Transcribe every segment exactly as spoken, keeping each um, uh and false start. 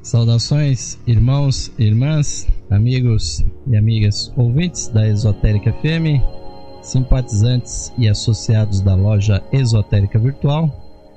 Saudações, irmãos e irmãs, amigos e amigas ouvintes da Esotérica F M, simpatizantes e associados da loja Esotérica Virtual.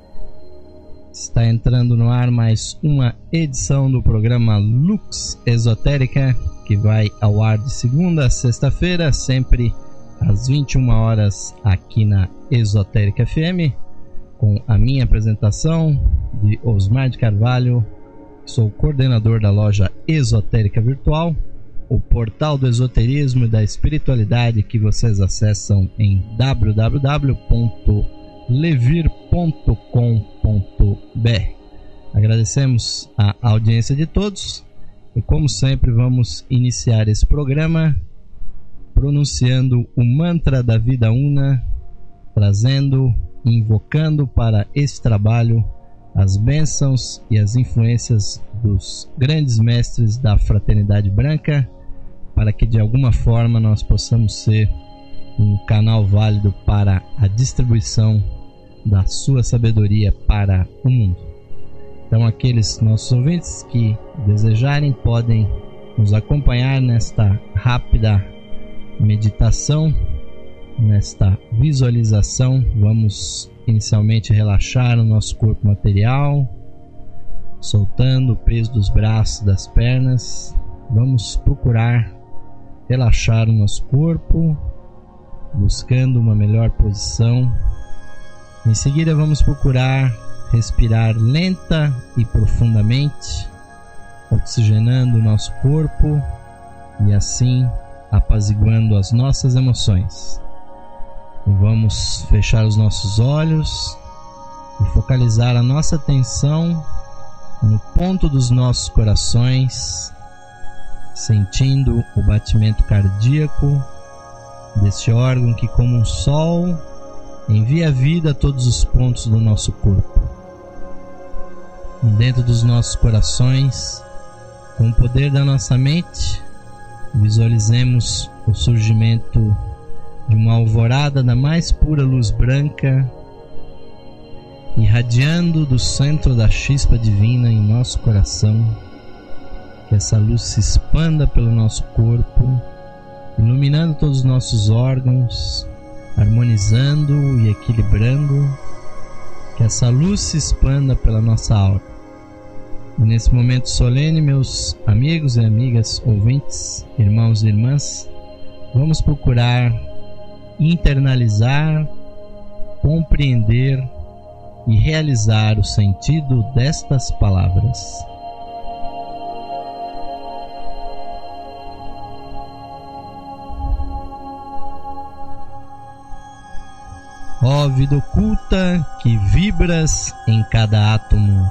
Está entrando no ar mais uma edição do programa Lux Esotérica, que vai ao ar de segunda a sexta-feira, sempre às vinte e uma horas aqui na Esotérica F M, com a minha apresentação de Osmar de Carvalho. Sou coordenador da loja Esotérica Virtual, o portal do esoterismo e da espiritualidade que vocês acessam em w w w ponto levir ponto com ponto b r. Agradecemos a audiência de todos e, como sempre, vamos iniciar esse programa pronunciando o mantra da vida una, trazendo e invocando para esse trabalho as bênçãos e as influências dos grandes mestres da fraternidade branca, para que de alguma forma nós possamos ser um canal válido para a distribuição da sua sabedoria para o mundo. Então, aqueles nossos ouvintes que desejarem podem nos acompanhar nesta rápida meditação, nesta visualização. Vamos inicialmente relaxar o nosso corpo material, soltando o peso dos braços, das pernas. Vamos procurar relaxar o nosso corpo, buscando uma melhor posição. Em seguida, vamos procurar respirar lenta e profundamente, oxigenando o nosso corpo e assim apaziguando as nossas emoções. Vamos fechar os nossos olhos e focalizar a nossa atenção no ponto dos nossos corações, sentindo o batimento cardíaco desse órgão que, como um sol, envia vida a todos os pontos do nosso corpo. Dentro dos nossos corações, com o poder da nossa mente, visualizemos o surgimento de uma alvorada da mais pura luz branca, irradiando do centro da chispa divina em nosso coração. Que essa luz se expanda pelo nosso corpo, iluminando todos os nossos órgãos, harmonizando e equilibrando. Que essa luz se expanda pela nossa aura. E nesse momento solene, meus amigos e amigas ouvintes, irmãos e irmãs, vamos procurar internalizar, compreender e realizar o sentido destas palavras. Ó vida oculta que vibras em cada átomo,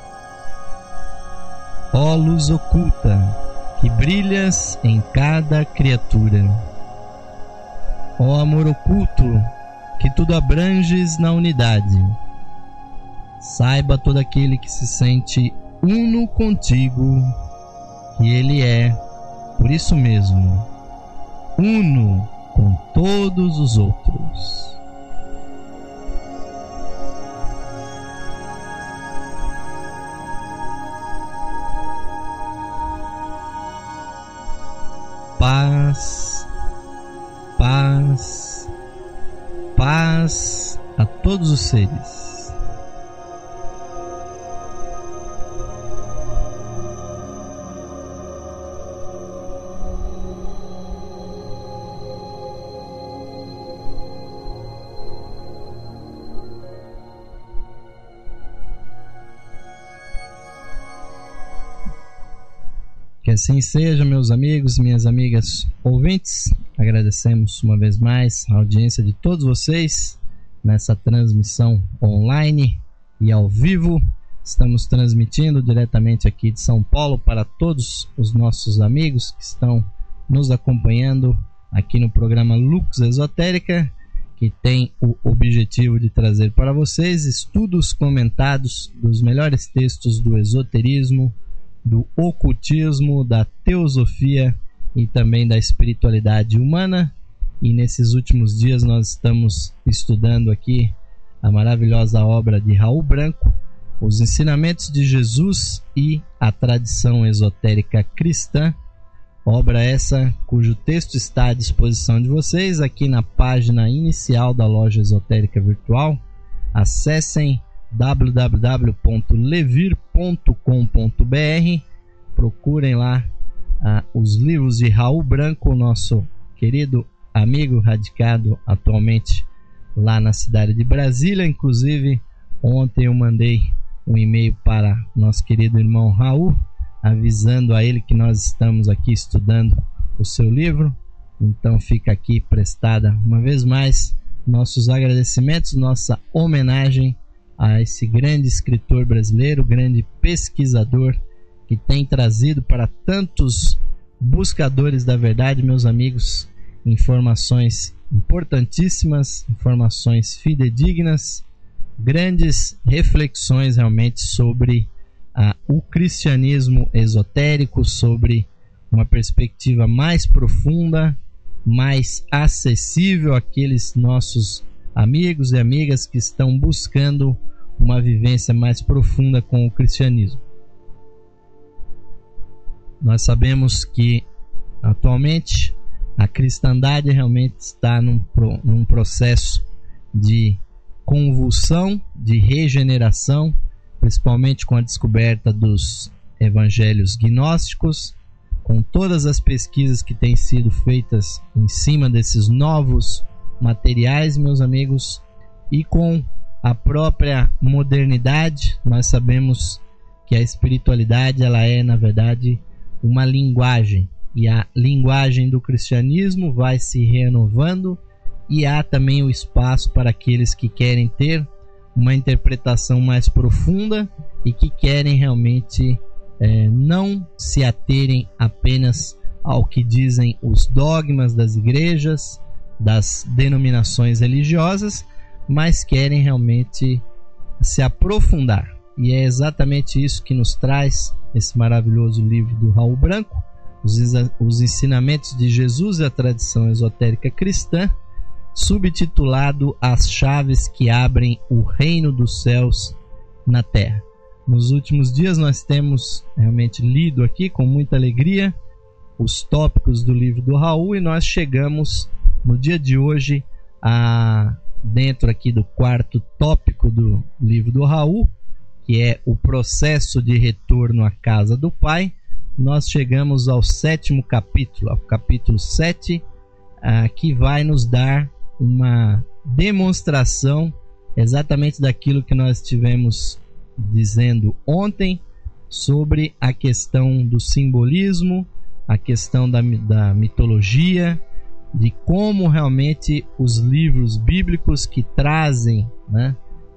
ó luz oculta que brilhas em cada criatura, ó amor oculto que tudo abranges na unidade, saiba todo aquele que se sente uno contigo que ele é, por isso mesmo, uno com todos os outros. Paz, paz, paz a todos os seres. Que assim seja, meus amigos e minhas amigas ouvintes. Agradecemos uma vez mais a audiência de todos vocês nessa transmissão online e ao vivo. Estamos transmitindo diretamente aqui de São Paulo para todos os nossos amigos que estão nos acompanhando aqui no programa Lux Esotérica, que tem o objetivo de trazer para vocês estudos comentados dos melhores textos do esoterismo, do ocultismo, da teosofia e também da espiritualidade humana. E nesses últimos dias nós estamos estudando aqui a maravilhosa obra de Raul Branco, Os Ensinamentos de Jesus e a Tradição Esotérica Cristã, obra essa cujo texto está à disposição de vocês aqui na página inicial da Loja Esotérica Virtual. Acessem w w w ponto levir ponto com ponto b r, procurem lá ah, os livros de Raul Branco, nosso querido amigo radicado atualmente lá na cidade de Brasília. Inclusive, ontem eu mandei um e-mail para nosso querido irmão Raul, avisando a ele que nós estamos aqui estudando o seu livro. Então fica aqui prestada uma vez mais nossos agradecimentos, nossa homenagem a esse grande escritor brasileiro, grande pesquisador, que tem trazido para tantos buscadores da verdade, meus amigos, informações importantíssimas, informações fidedignas, grandes reflexões realmente sobre ah, o cristianismo esotérico, sobre uma perspectiva mais profunda, mais acessível àqueles nossos amigos e amigas que estão buscando uma vivência mais profunda com o cristianismo. Nós sabemos que atualmente a cristandade realmente está num, num processo de convulsão, de regeneração, principalmente com a descoberta dos evangelhos gnósticos, com todas as pesquisas que têm sido feitas em cima desses novos materiais, meus amigos, e com a própria modernidade. Nós sabemos que a espiritualidade ela é, na verdade, uma linguagem, e a linguagem do cristianismo vai se renovando, e há também o espaço para aqueles que querem ter uma interpretação mais profunda e que querem realmente é, não se aterem apenas ao que dizem os dogmas das igrejas, das denominações religiosas, mas querem realmente se aprofundar. E é exatamente isso que nos traz esse maravilhoso livro do Raul Branco, os, os Ensinamentos de Jesus e a Tradição Esotérica Cristã, subtitulado As Chaves que Abrem o Reino dos Céus na Terra. Nos últimos dias nós temos realmente lido aqui com muita alegria os tópicos do livro do Raul, e nós chegamos no dia de hoje a, dentro aqui do quarto tópico do livro do Raul, que é o processo de retorno à casa do Pai. Nós chegamos ao sétimo capítulo, ao capítulo sete, ah, que vai nos dar uma demonstração exatamente daquilo que nós estivemos dizendo ontem sobre a questão do simbolismo, a questão da, da mitologia, de como realmente os livros bíblicos que trazem, né,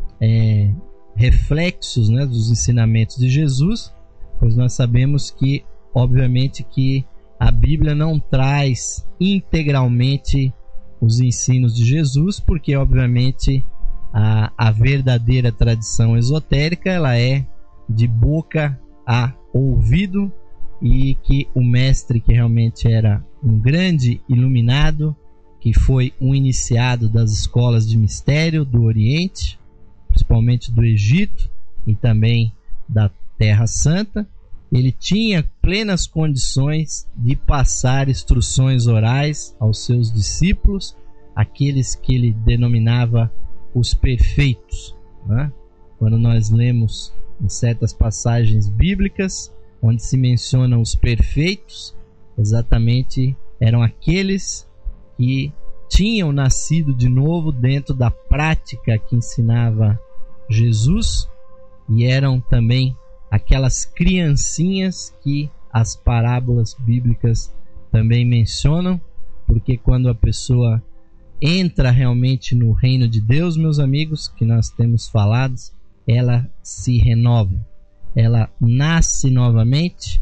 é, reflexos, né, dos ensinamentos de Jesus, pois nós sabemos que, obviamente, que a Bíblia não traz integralmente os ensinos de Jesus, porque, obviamente, a, a verdadeira tradição esotérica ela é de boca a ouvido, e que o mestre, que realmente era um grande iluminado, que foi um iniciado das escolas de mistério do Oriente, principalmente do Egito e também da Terra Santa, ele tinha plenas condições de passar instruções orais aos seus discípulos, aqueles que ele denominava os perfeitos, né? Quando nós lemos em certas passagens bíblicas onde se mencionam os perfeitos, exatamente eram aqueles que tinham nascido de novo dentro da prática que ensinava Jesus, e eram também aquelas criancinhas que as parábolas bíblicas também mencionam, porque quando a pessoa entra realmente no reino de Deus, meus amigos, que nós temos falado, ela se renova, ela nasce novamente,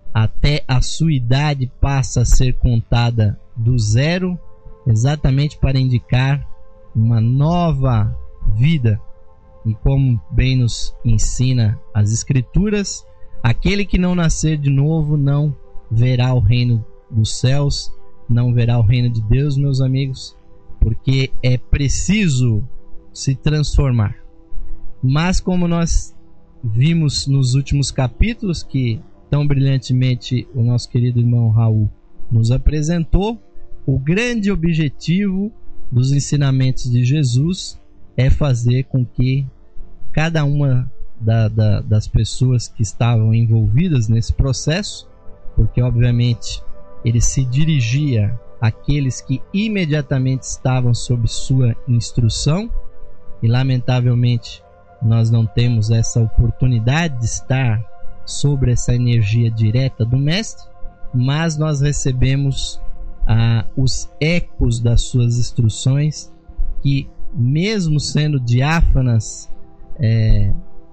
até a sua idade passa a ser contada do zero, exatamente para indicar uma nova vida. E como bem nos ensina as Escrituras, aquele que não nascer de novo não verá o reino dos céus, não verá o reino de Deus, meus amigos, porque é preciso se transformar. Mas como nós vimos nos últimos capítulos, que tão brilhantemente o nosso querido irmão Raul nos apresentou, o grande objetivo dos ensinamentos de Jesus é fazer com que cada uma da, da, das pessoas que estavam envolvidas nesse processo, porque obviamente ele se dirigia àqueles que imediatamente estavam sob sua instrução, e lamentavelmente nós não temos essa oportunidade de estar sobre essa energia direta do Mestre, mas nós recebemos ah, os ecos das suas instruções, que mesmo sendo diáfanas, é,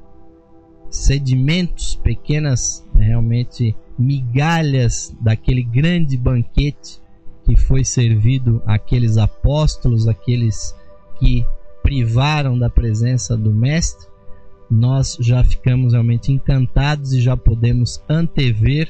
sedimentos, pequenas realmente migalhas daquele grande banquete que foi servido àqueles apóstolos, aqueles que privaram da presença do Mestre, nós já ficamos realmente encantados e já podemos antever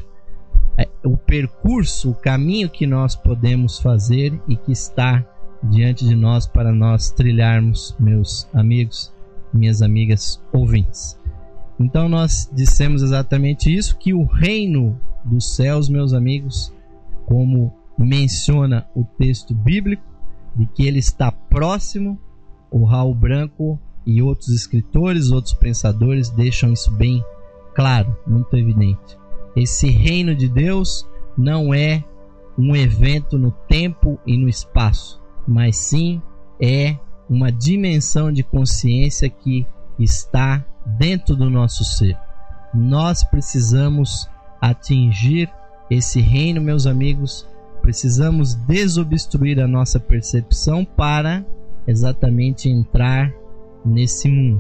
o percurso, o caminho que nós podemos fazer e que está diante de nós para nós trilharmos, meus amigos, minhas amigas ouvintes. Então nós dissemos exatamente isso, que o reino dos céus, meus amigos, como menciona o texto bíblico, de que ele está próximo. O Raul Branco e outros escritores, outros pensadores deixam isso bem claro, muito evidente. Esse reino de Deus não é um evento no tempo e no espaço, mas sim é uma dimensão de consciência que está dentro do nosso ser. Nós precisamos atingir esse reino, meus amigos, precisamos desobstruir a nossa percepção para exatamente entrar nesse mundo.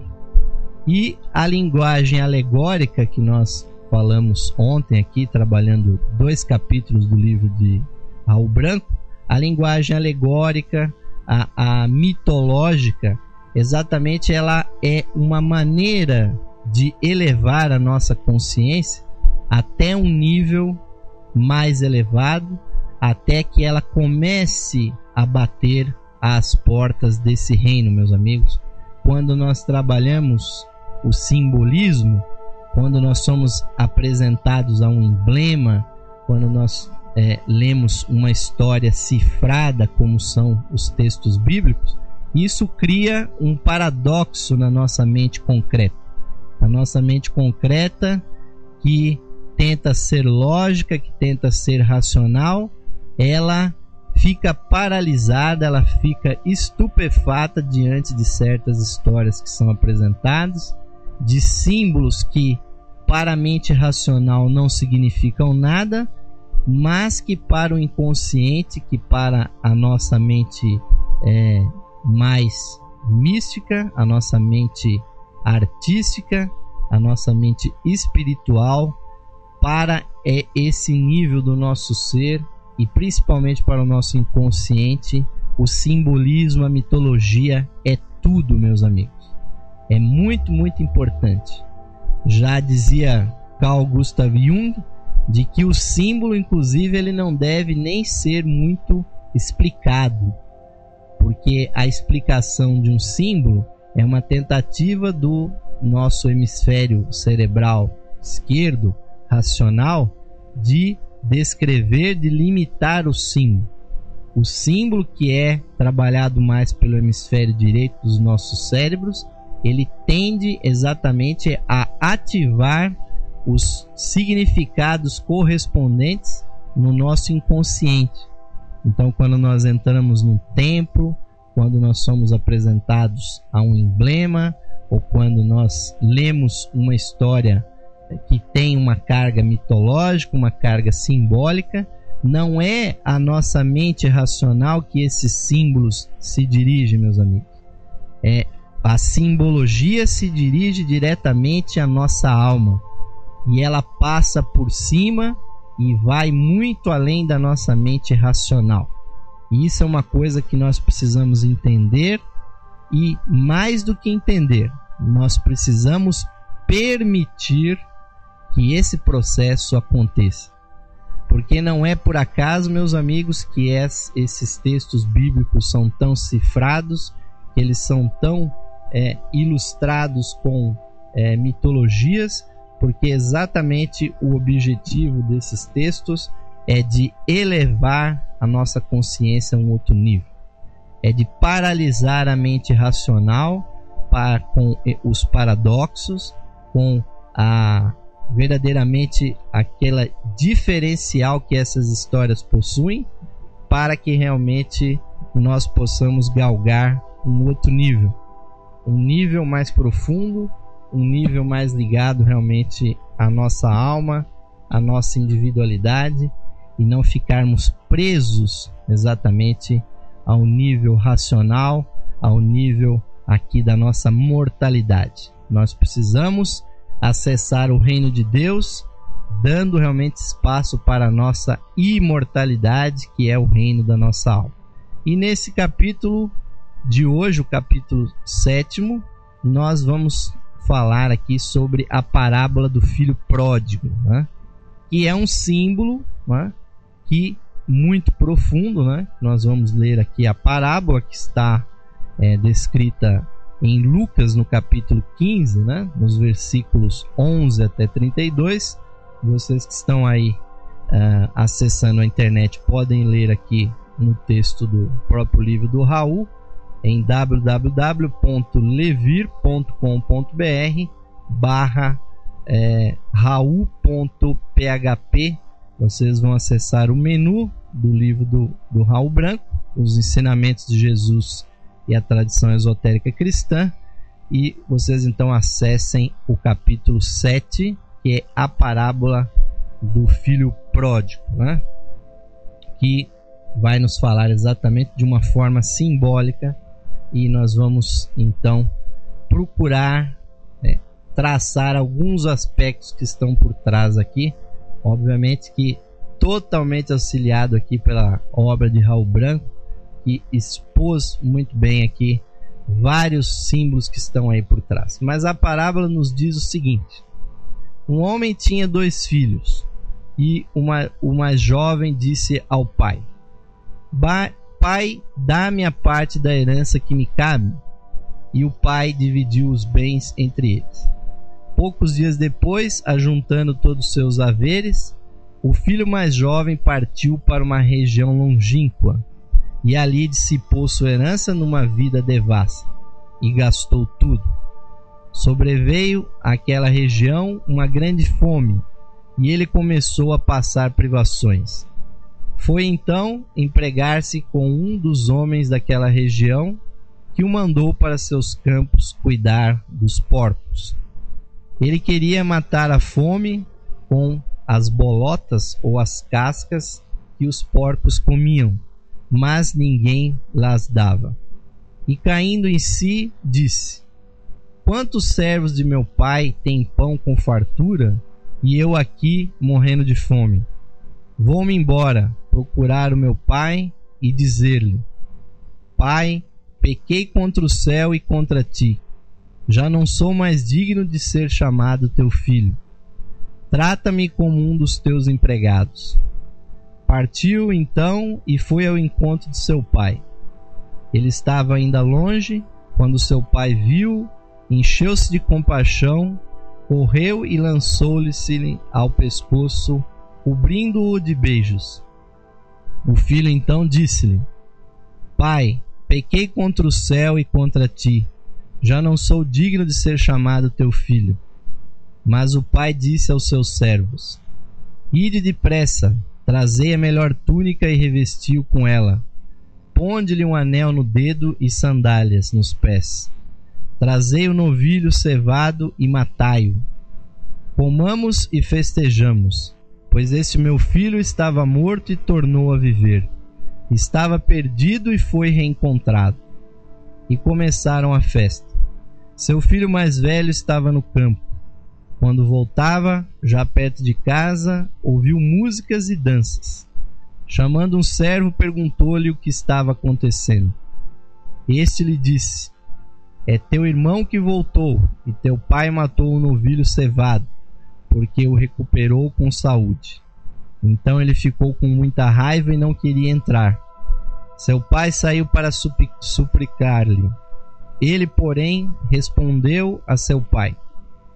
E a linguagem alegórica que nós falamos ontem aqui, trabalhando dois capítulos do livro de Raul Branco, a linguagem alegórica, a, a mitológica, exatamente ela é uma maneira de elevar a nossa consciência até um nível mais elevado, até que ela comece a bater às portas desse reino, meus amigos. Quando nós trabalhamos o simbolismo, quando nós somos apresentados a um emblema, quando nós é, lemos uma história cifrada, como são os textos bíblicos, isso cria um paradoxo na nossa mente concreta. A nossa mente concreta, que tenta ser lógica, que tenta ser racional, ela fica paralisada, ela fica estupefata diante de certas histórias que são apresentadas, de símbolos que para a mente racional não significam nada, mas que para o inconsciente, que para a nossa mente é, mais mística, a nossa mente artística, a nossa mente espiritual, para é esse nível do nosso ser, e principalmente para o nosso inconsciente, o simbolismo, a mitologia é tudo, meus amigos. É muito, muito importante. Já dizia Carl Gustav Jung, de que o símbolo, inclusive, ele não deve nem ser muito explicado, porque a explicação de um símbolo é uma tentativa do nosso hemisfério cerebral esquerdo, racional, de descrever, de limitar o símbolo. O símbolo, que é trabalhado mais pelo hemisfério direito dos nossos cérebros, ele tende exatamente a ativar os significados correspondentes no nosso inconsciente. Então, quando nós entramos num templo, quando nós somos apresentados a um emblema, ou quando nós lemos uma história que tem uma carga mitológica, uma carga simbólica, não é a nossa mente racional que esses símbolos se dirigem, meus amigos. É, a simbologia se dirige diretamente à nossa alma, e ela passa por cima e vai muito além da nossa mente racional. E isso é uma coisa que nós precisamos entender, e mais do que entender, nós precisamos permitir que esse processo aconteça. Porque não é por acaso, meus amigos, que esses textos bíblicos são tão cifrados, que eles são tão é, ilustrados com é, mitologias, porque exatamente o objetivo desses textos é de elevar a nossa consciência a um outro nível, é de paralisar a mente racional para, com os paradoxos, com a verdadeiramente aquela diferencial que essas histórias possuem, para que realmente nós possamos galgar um outro nível, um nível mais profundo, um nível mais ligado realmente à nossa alma, à nossa individualidade, e não ficarmos presos exatamente ao nível racional, ao nível aqui da nossa mortalidade. Nós precisamos acessar o reino de Deus, dando realmente espaço para a nossa imortalidade, que é o reino da nossa alma. E nesse capítulo de hoje, o capítulo sétimo, nós vamos falar aqui sobre a parábola do filho pródigo, né? Que é um símbolo, né? Que muito profundo, né? Nós vamos ler aqui a parábola que está é, descrita em Lucas no capítulo quinze, né? Nos versículos onze até trinta e dois. Vocês que estão aí uh, acessando a internet podem ler aqui no texto do próprio livro do Raul, em w w w ponto levir ponto com ponto b r barra raul ponto p h p. Vocês vão acessar o menu do livro do, do Raul Branco, os ensinamentos de Jesus e a tradição esotérica cristã, e vocês então acessem o capítulo sete, que é a parábola do filho pródigo, né? Que vai nos falar exatamente de uma forma simbólica, e nós vamos então procurar é, traçar alguns aspectos que estão por trás aqui, obviamente que totalmente auxiliado aqui pela obra de Raul Branco, que expôs muito bem aqui vários símbolos que estão aí por trás. Mas a parábola nos diz o seguinte: um homem tinha dois filhos, e uma, o mais jovem disse ao pai: Pai, dá-me a parte da herança que me cabe. E o pai dividiu os bens entre eles. Poucos dias depois, ajuntando todos os seus haveres, o filho mais jovem partiu para uma região longínqua, e ali dissipou sua herança numa vida devassa, e gastou tudo. Sobreveio àquela região uma grande fome, e ele começou a passar privações. Foi então empregar-se com um dos homens daquela região, que o mandou para seus campos cuidar dos porcos. Ele queria matar a fome com as bolotas ou as cascas que os porcos comiam, mas ninguém las dava. E caindo em si, disse: Quantos servos de meu pai têm pão com fartura, e eu aqui morrendo de fome? Vou-me embora, procurar o meu pai e dizer-lhe: Pai, pequei contra o céu e contra ti. Já não sou mais digno de ser chamado teu filho. Trata-me como um dos teus empregados. Partiu então e foi ao encontro de seu pai. Ele estava ainda longe, quando seu pai viu, encheu-se de compaixão, correu e lançou-lhe-se ao pescoço, cobrindo-o de beijos. O filho então disse-lhe: Pai, pequei contra o céu e contra ti. Já não sou digno de ser chamado teu filho. Mas o pai disse aos seus servos: Ide depressa, trazei a melhor túnica e revesti-o com ela. Ponde-lhe um anel no dedo e sandálias nos pés. Trazei o novilho cevado e matai-o. Comamos e festejamos, pois esse meu filho estava morto e tornou a viver. Estava perdido e foi reencontrado. E começaram a festa. Seu filho mais velho estava no campo. Quando voltava, já perto de casa, ouviu músicas e danças. Chamando um servo, perguntou-lhe o que estava acontecendo. Este lhe disse: É teu irmão que voltou, e teu pai matou o novilho cevado, porque o recuperou com saúde. Então ele ficou com muita raiva e não queria entrar. Seu pai saiu para suplicar-lhe. Ele, porém, respondeu a seu pai: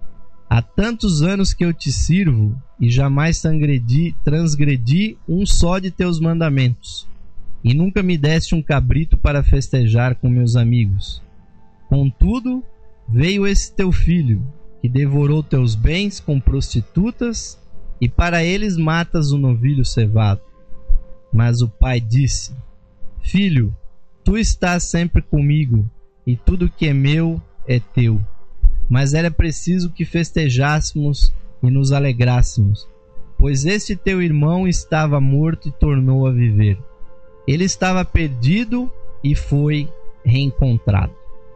Há tantos anos que eu te sirvo e jamais transgredi, transgredi um só de teus mandamentos, e nunca me deste um cabrito para festejar com meus amigos. Contudo, veio esse teu filho, que devorou teus bens com prostitutas, e para eles matas o novilho cevado. Mas o pai disse: Filho, tu estás sempre comigo, e tudo que é meu é teu. Mas era preciso que festejássemos e nos alegrássemos, pois este teu irmão estava morto e tornou a viver. Ele estava perdido e foi reencontrado.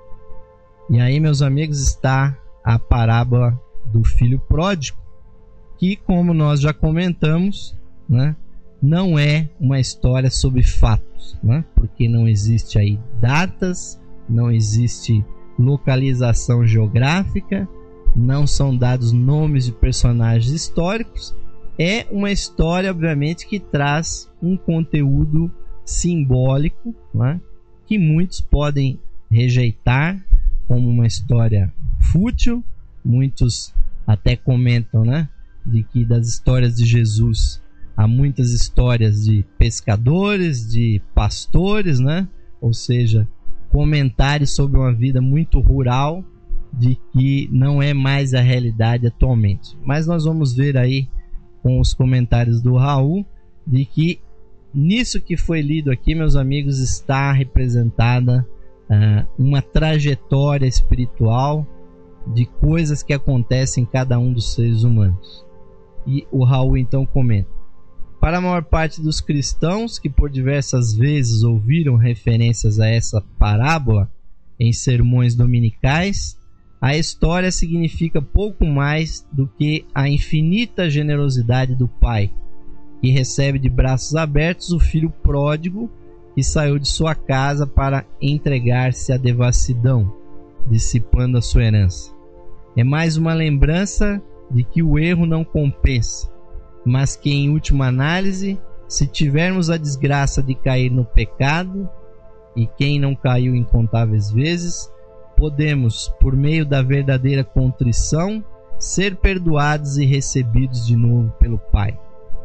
E aí, meus amigos, está a parábola do filho pródigo, que, como nós já comentamos, né, não é uma história sobre fatos, né, porque não existe aí datas, não existe localização geográfica, não são dados nomes de personagens históricos. É uma história, obviamente, que traz um conteúdo simbólico, né, que muitos podem rejeitar como uma história fútil. Muitos até comentam, né, de que das histórias de Jesus há muitas histórias de pescadores, de pastores, né, ou seja, comentários sobre uma vida muito rural, de que não é mais a realidade atualmente. Mas nós vamos ver aí com os comentários do Raul de que nisso que foi lido aqui, meus amigos, está representada uh, uma trajetória espiritual de coisas que acontecem em cada um dos seres humanos. E o Raul então comenta: para a maior parte dos cristãos que por diversas vezes ouviram referências a essa parábola em sermões dominicais, a história significa pouco mais do que a infinita generosidade do Pai, que recebe de braços abertos o filho pródigo que saiu de sua casa para entregar-se à devassidão, dissipando a sua herança. É mais uma lembrança de que o erro não compensa, mas que, em última análise, se tivermos a desgraça de cair no pecado, e quem não caiu incontáveis vezes, podemos, por meio da verdadeira contrição, ser perdoados e recebidos de novo pelo Pai.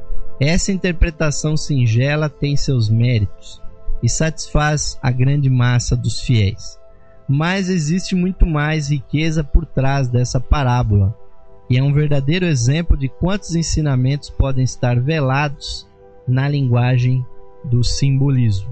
Essa interpretação singela tem seus méritos e satisfaz a grande massa dos fiéis. Mas existe muito mais riqueza por trás dessa parábola, e é um verdadeiro exemplo de quantos ensinamentos podem estar velados na linguagem do simbolismo.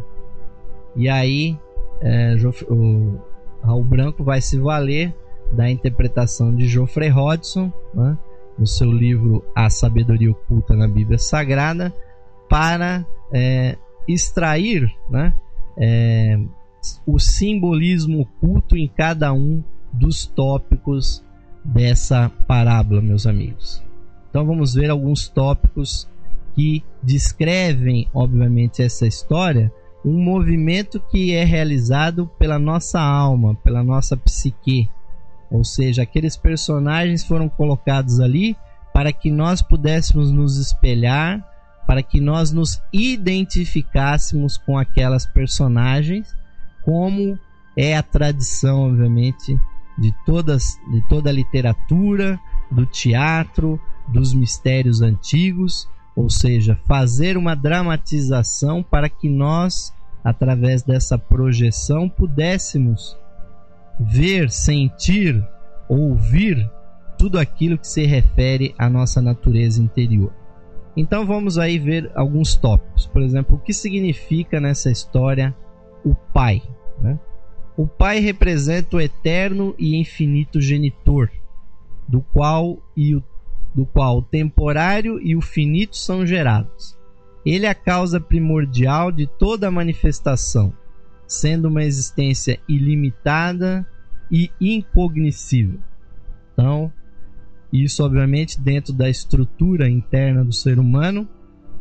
E aí, é, o Raul Branco vai se valer da interpretação de Geoffrey Hodgson, né, no seu livro A Sabedoria Oculta na Bíblia Sagrada, para é, extrair, né, é, o simbolismo oculto em cada um dos tópicos dessa parábola, meus amigos. Então vamos ver alguns tópicos que descrevem, obviamente, essa história, um movimento que é realizado pela nossa alma, pela nossa psique. Ou seja, aqueles personagens foram colocados ali para que nós pudéssemos nos espelhar, para que nós nos identificássemos com aquelas personagens, como é a tradição, obviamente, de, todas, de toda a literatura, do teatro, dos mistérios antigos, ou seja, fazer uma dramatização para que nós, através dessa projeção, pudéssemos ver, sentir, ouvir tudo aquilo que se refere à nossa natureza interior. Então vamos aí ver alguns tópicos. Por exemplo, o que significa nessa história o Pai, né? O Pai representa o eterno e infinito genitor, do qual, e o, do qual o temporário e o finito são gerados. Ele é a causa primordial de toda a manifestação, sendo uma existência ilimitada e incognoscível. Então, isso obviamente dentro da estrutura interna do ser humano.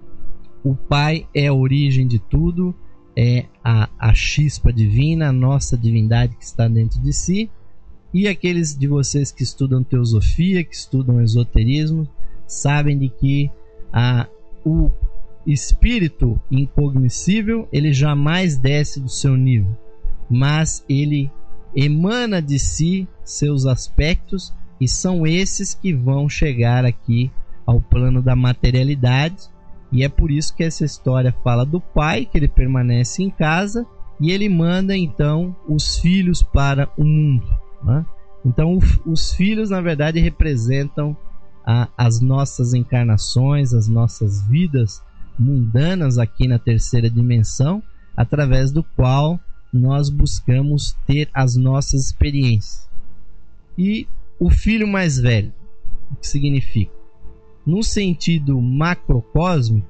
O Pai é a origem de tudo, é a, a chispa divina, a nossa divindade que está dentro de si. E aqueles de vocês que estudam teosofia, que estudam esoterismo, sabem de que a, o espírito incognoscível, ele jamais desce do seu nível, mas ele emana de si seus aspectos e são esses que vão chegar aqui ao plano da materialidade. E é por isso que essa história fala do pai, que ele permanece em casa e ele manda então os filhos para o mundo, né? Então os filhos na verdade representam a, as nossas encarnações, as nossas vidas mundanas aqui na terceira dimensão, através do qual nós buscamos ter as nossas experiências. E o filho mais velho, o que significa? No sentido macrocósmico,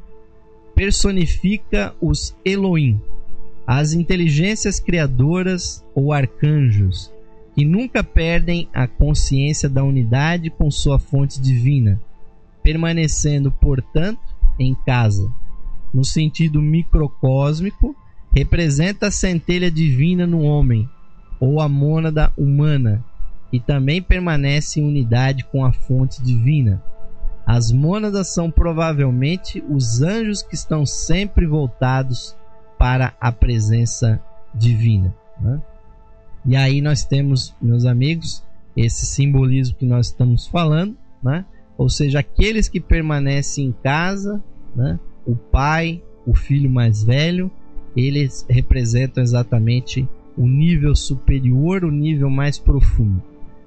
personifica os Elohim, as inteligências criadoras ou arcanjos, que nunca perdem a consciência da unidade com sua fonte divina, permanecendo, portanto, em casa. No sentido microcósmico, representa a centelha divina no homem, ou a mônada humana, que também permanece em unidade com a fonte divina. As mônadas são provavelmente os anjos que estão sempre voltados para a presença divina, né? E aí nós temos, meus amigos, esse simbolismo que nós estamos falando, né? Ou seja, aqueles que permanecem em casa, né? O pai, o filho mais velho, eles representam exatamente o nível superior, o nível mais profundo.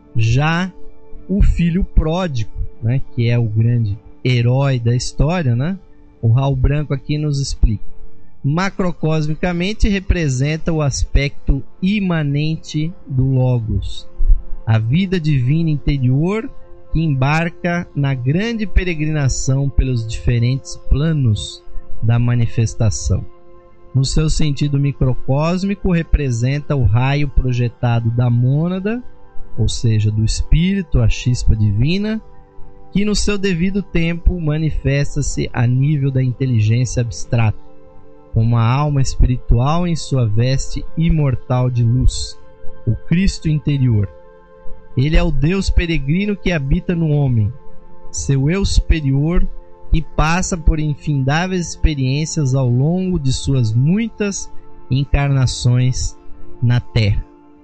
Já o filho pródigo, né? Que é o grande herói da história, né? O Raul Branco aqui nos explica. Macrocosmicamente representa o aspecto imanente do Logos, a vida divina interior que embarca na grande peregrinação pelos diferentes planos da manifestação. No seu sentido microcósmico, representa o raio projetado da mônada, ou seja, do espírito, a chispa divina, que no seu devido tempo manifesta-se a nível da inteligência abstrata, como a alma espiritual em sua veste imortal de luz, o Cristo interior. Ele é o Deus peregrino que habita no homem, seu eu superior, que passa por infindáveis experiências ao longo de suas muitas encarnações na Terra.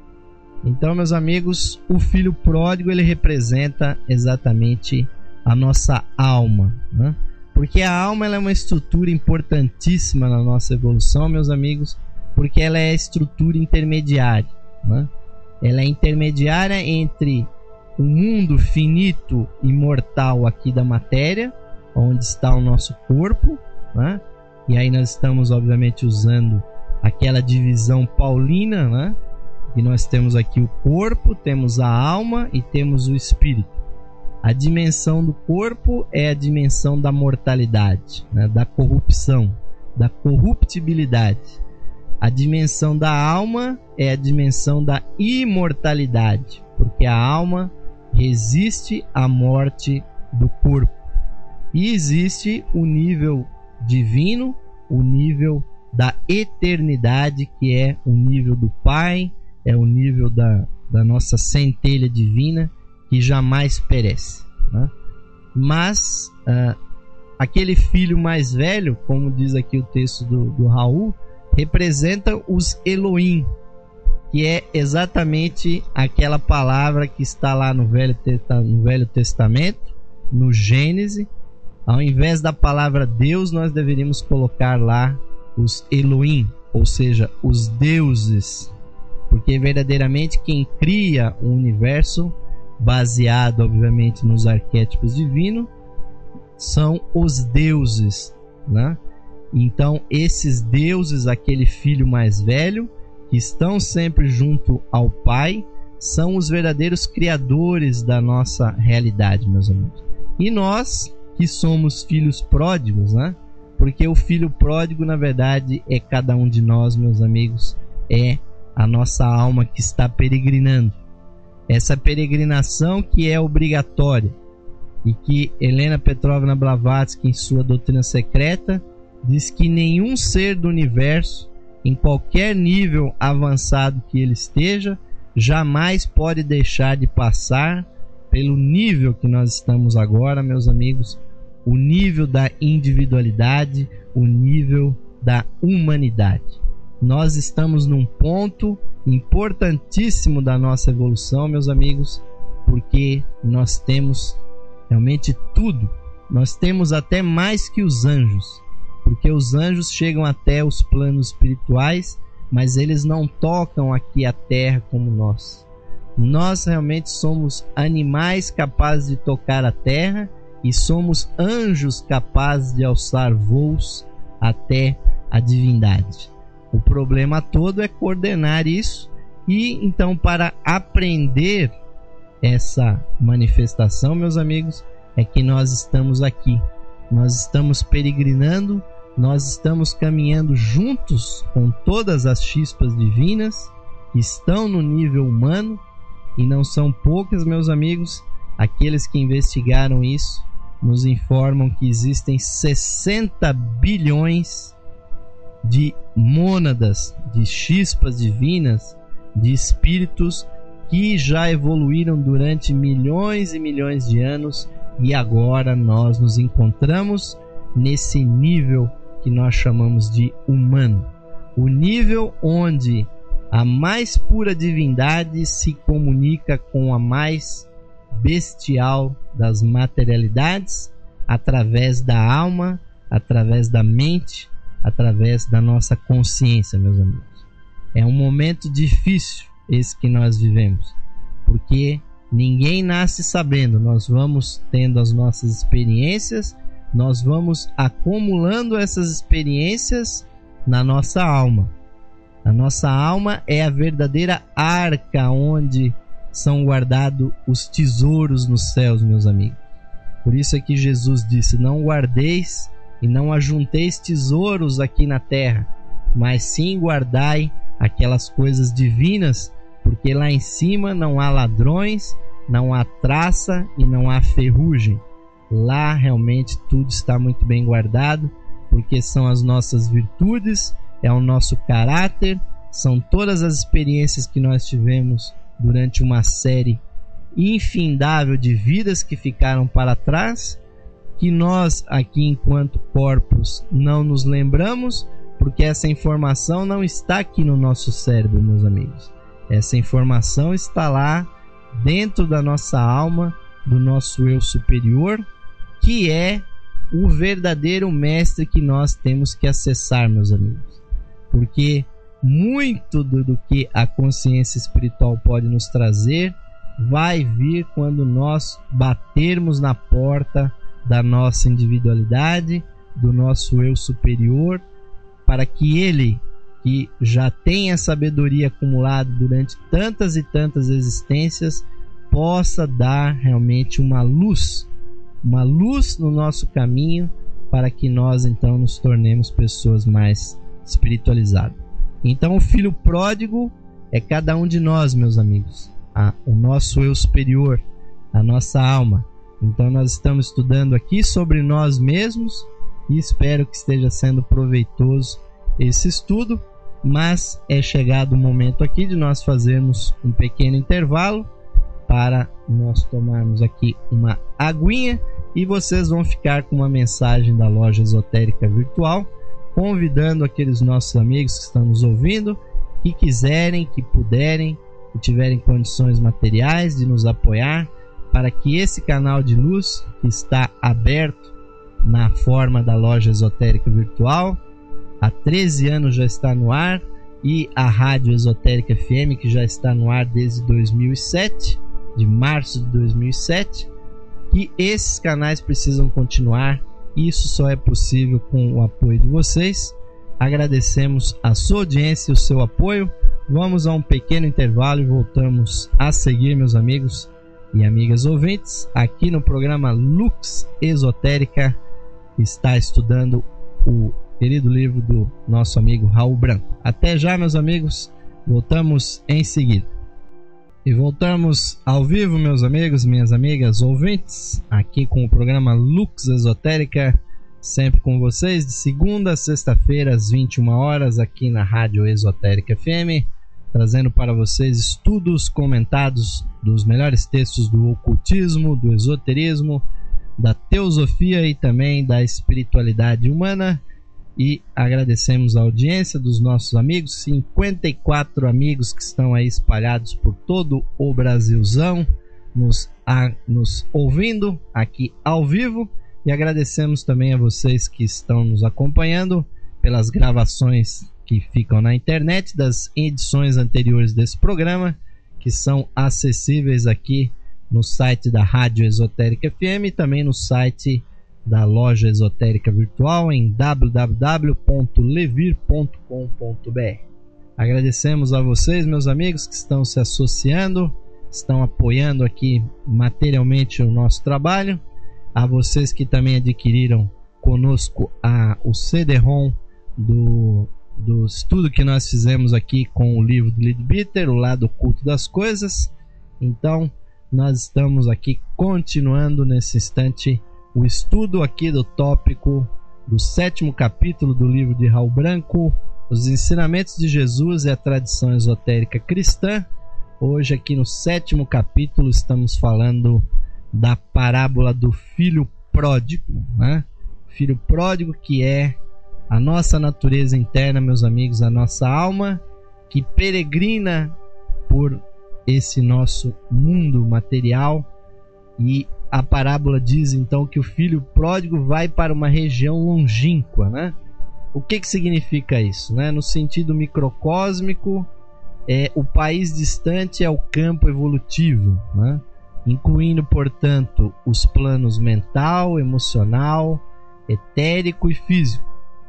Então, meus amigos, o filho pródigo ele representa exatamente a nossa alma, né? Porque a alma ela é uma estrutura importantíssima na nossa evolução, meus amigos, porque ela é a estrutura intermediária, né? Ela é intermediária entre o mundo finito e mortal aqui da matéria, onde está o nosso corpo, né? E aí nós estamos obviamente usando aquela divisão paulina, né? E nós temos aqui o corpo, temos a alma e temos o espírito. A dimensão do corpo é a dimensão da mortalidade, né? Da corrupção, da corruptibilidade. A dimensão da alma é a dimensão da imortalidade, porque a alma resiste à morte do corpo. E existe o nível divino, o nível da eternidade, que é o nível do Pai, é o nível da, da nossa centelha divina, que jamais perece, né? Mas uh, aquele filho mais velho, como diz aqui o texto do, do Raul, representa os Elohim, que é exatamente aquela palavra que está lá no Velho, no Velho Testamento, no Gênesis. Ao invés da palavra Deus, nós deveríamos colocar lá os Elohim, ou seja, os deuses, porque verdadeiramente quem cria o universo, baseado obviamente nos arquétipos divinos, são os deuses, né? Então esses deuses, aquele filho mais velho, que estão sempre junto ao Pai, são os verdadeiros criadores da nossa realidade, meus amigos. E nós, que somos filhos pródigos, né? Porque o filho pródigo, na verdade, é cada um de nós, meus amigos, é a nossa alma que está peregrinando. Essa peregrinação que é obrigatória e que Helena Petrovna Blavatsky, em sua doutrina secreta, diz que nenhum ser do universo, em qualquer nível avançado que ele esteja, jamais pode deixar de passar pelo nível que nós estamos agora, meus amigos, o nível da individualidade, o nível da humanidade. Nós estamos num ponto importantíssimo da nossa evolução, meus amigos, porque nós temos realmente tudo. Nós temos até mais que os anjos, porque os anjos chegam até os planos espirituais, mas eles não tocam aqui a terra como nós. Nós realmente somos animais capazes de tocar a terra e somos anjos capazes de alçar voos até a divindade. O problema todo é coordenar isso, e então, para aprender essa manifestação, meus amigos, é que nós estamos aqui. Nós estamos peregrinando, nós estamos caminhando juntos com todas as chispas divinas que estão no nível humano, e não são poucas, meus amigos. Aqueles que investigaram isso nos informam que existem sessenta bilhões de mônadas, de chispas divinas, de espíritos que já evoluíram durante milhões e milhões de anos, e agora nós nos encontramos nesse nível que nós chamamos de humano, o nível onde a mais pura divindade se comunica com a mais bestial das materialidades, através da alma, através da mente, através da nossa consciência, meus amigos. É um momento difícil esse que nós vivemos, porque ninguém nasce sabendo. Nós vamos tendo as nossas experiências, nós vamos acumulando essas experiências na nossa alma. A nossa alma é a verdadeira arca onde são guardados os tesouros nos céus, meus amigos. Por isso é que Jesus disse: não guardeis e não ajunteis tesouros aqui na terra, mas sim guardai aquelas coisas divinas, porque lá em cima não há ladrões, não há traça e não há ferrugem. Lá realmente tudo está muito bem guardado, porque são as nossas virtudes, é o nosso caráter, são todas as experiências que nós tivemos durante uma série infindável de vidas que ficaram para trás, que nós aqui enquanto corpos não nos lembramos, porque essa informação não está aqui no nosso cérebro, meus amigos. Essa informação está lá dentro da nossa alma, do nosso eu superior, que é o verdadeiro mestre que nós temos que acessar, meus amigos. Porque muito do, do que a consciência espiritual pode nos trazer vai vir quando nós batermos na porta da nossa individualidade, do nosso eu superior, para que ele, que já tem a sabedoria acumulada durante tantas e tantas existências, possa dar realmente uma luz, uma luz no nosso caminho, para que nós então nos tornemos pessoas mais espiritualizadas. Então o filho pródigo é cada um de nós, meus amigos, a, o nosso eu superior, a nossa alma. Então nós estamos estudando aqui sobre nós mesmos, e espero que esteja sendo proveitoso esse estudo, mas é chegado o momento aqui de nós fazermos um pequeno intervalo para nós tomarmos aqui uma aguinha, e vocês vão ficar com uma mensagem da Loja Esotérica Virtual, convidando aqueles nossos amigos que estão nos ouvindo, que quiserem, que puderem, que tiverem condições materiais de nos apoiar, para que esse canal de luz, que está aberto na forma da Loja Esotérica Virtual, há treze anos já está no ar, e a Rádio Esotérica F M, que já está no ar desde dois mil e sete, de março de dois mil e sete, que esses canais precisam continuar. Isso só é possível com o apoio de vocês. Agradecemos a sua audiência e o seu apoio. Vamos a um pequeno intervalo e voltamos a seguir, meus amigos e amigas ouvintes, aqui no programa Lux Esotérica. Está estudando o querido livro do nosso amigo Raul Branco. Até já, meus amigos, voltamos em seguida. E voltamos ao vivo, meus amigos, minhas amigas ouvintes, aqui com o programa Lux Esotérica, sempre com vocês, de segunda a sexta-feira, às vinte e uma horas, aqui na Rádio Esotérica F M, trazendo para vocês estudos comentados dos melhores textos do ocultismo, do esoterismo, da teosofia e também da espiritualidade humana. E agradecemos a audiência dos nossos amigos, cinquenta e quatro amigos que estão aí espalhados por todo o Brasilzão, nos, a, nos ouvindo aqui ao vivo, e agradecemos também a vocês que estão nos acompanhando pelas gravações que ficam na internet das edições anteriores desse programa, que são acessíveis aqui no site da Rádio Esotérica F M e também no site da Loja Esotérica Virtual em w w w ponto levir ponto com ponto b r. Agradecemos a vocês, meus amigos, que estão se associando, estão apoiando aqui materialmente o nosso trabalho, a vocês que também adquiriram conosco a, o C D-ROM do, do estudo que nós fizemos aqui com o livro do Leadbeater, o Lado Oculto das Coisas. Então, nós estamos aqui continuando nesse instante o estudo aqui do tópico do sétimo capítulo do livro de Raul Branco, Os Ensinamentos de Jesus e a Tradição Esotérica Cristã. Hoje aqui no sétimo capítulo estamos falando da parábola do filho pródigo, né? Filho pródigo, que é a nossa natureza interna, meus amigos, a nossa alma que peregrina por esse nosso mundo material. E a parábola diz então que o filho pródigo vai para uma região longínqua, né? O que que significa isso, né? No sentido microcósmico, é, o país distante é o campo evolutivo, né? Incluindo, portanto, os planos mental, emocional, etérico e físico,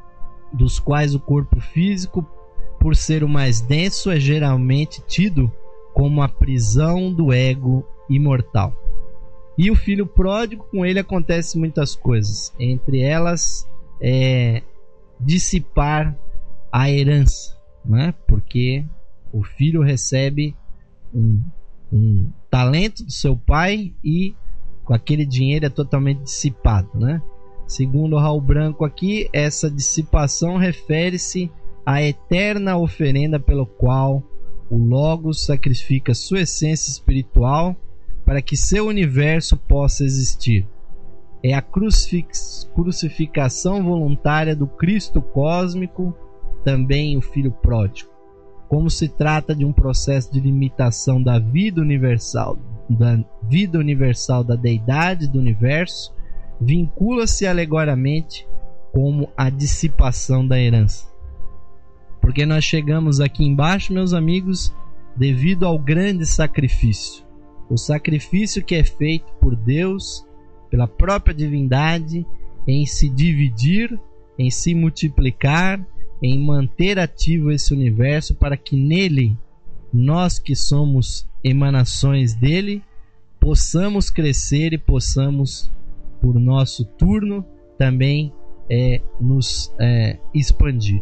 dos quais o corpo físico, por ser o mais denso, é geralmente tido como a prisão do ego imortal. E o filho pródigo, com ele acontecem muitas coisas, entre elas é dissipar a herança, né? Porque o filho recebe um, um talento do seu pai e com aquele dinheiro é totalmente dissipado, né? Segundo o Raul Branco aqui, essa dissipação refere-se à eterna oferenda pelo qual o Logos sacrifica sua essência espiritual para que seu universo possa existir. É a crucifix, crucificação voluntária do Cristo cósmico, também o Filho pródigo. Como se trata de um processo de limitação da vida universal, da vida universal da deidade do universo, vincula-se alegoricamente como a dissipação da herança. Porque nós chegamos aqui embaixo, meus amigos, devido ao grande sacrifício. O sacrifício que é feito por Deus, pela própria divindade, em se dividir, em se multiplicar, em manter ativo esse universo para que nele, nós que somos emanações dele, possamos crescer e possamos, por nosso turno, também é, nos é, expandir.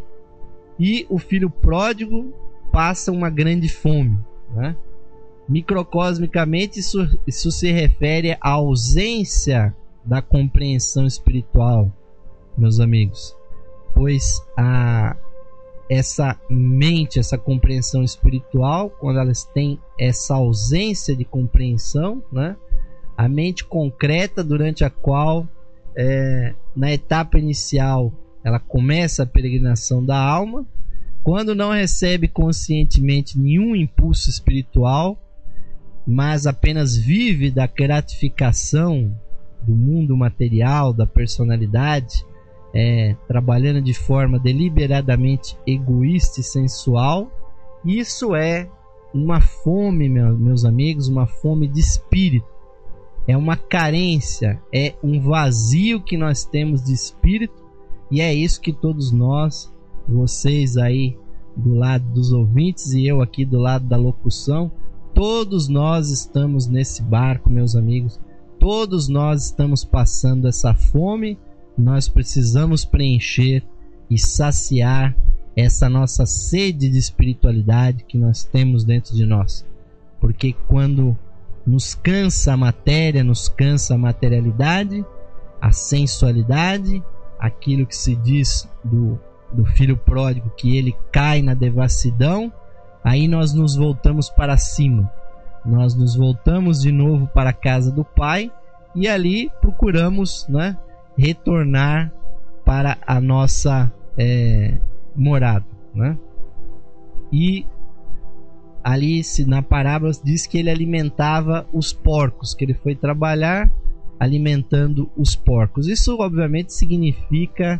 E o filho pródigo passa uma grande fome, né? Microcosmicamente, isso, isso se refere à ausência da compreensão espiritual, meus amigos, pois a, essa mente, essa compreensão espiritual, quando elas têm essa ausência de compreensão, né, a mente concreta durante a qual, é, na etapa inicial, ela começa a peregrinação da alma, quando não recebe conscientemente nenhum impulso espiritual, mas apenas vive da gratificação do mundo material, da personalidade, é, trabalhando de forma deliberadamente egoísta e sensual. Isso é uma fome, meus amigos, uma fome de espírito. É uma carência, é um vazio que nós temos de espírito, e é isso que todos nós, vocês aí do lado dos ouvintes e eu aqui do lado da locução, todos nós estamos nesse barco, meus amigos. Todos nós estamos passando essa fome. Nós precisamos preencher e saciar essa nossa sede de espiritualidade que nós temos dentro de nós. Porque quando nos cansa a matéria, nos cansa a materialidade, a sensualidade, aquilo que se diz do, do filho pródigo, que ele cai na devassidão, aí nós nos voltamos para cima, nós nos voltamos de novo para a casa do Pai e ali procuramos, né, retornar para a nossa é, morada, né? E ali na parábola diz que ele alimentava os porcos, que ele foi trabalhar alimentando os porcos. Isso obviamente significa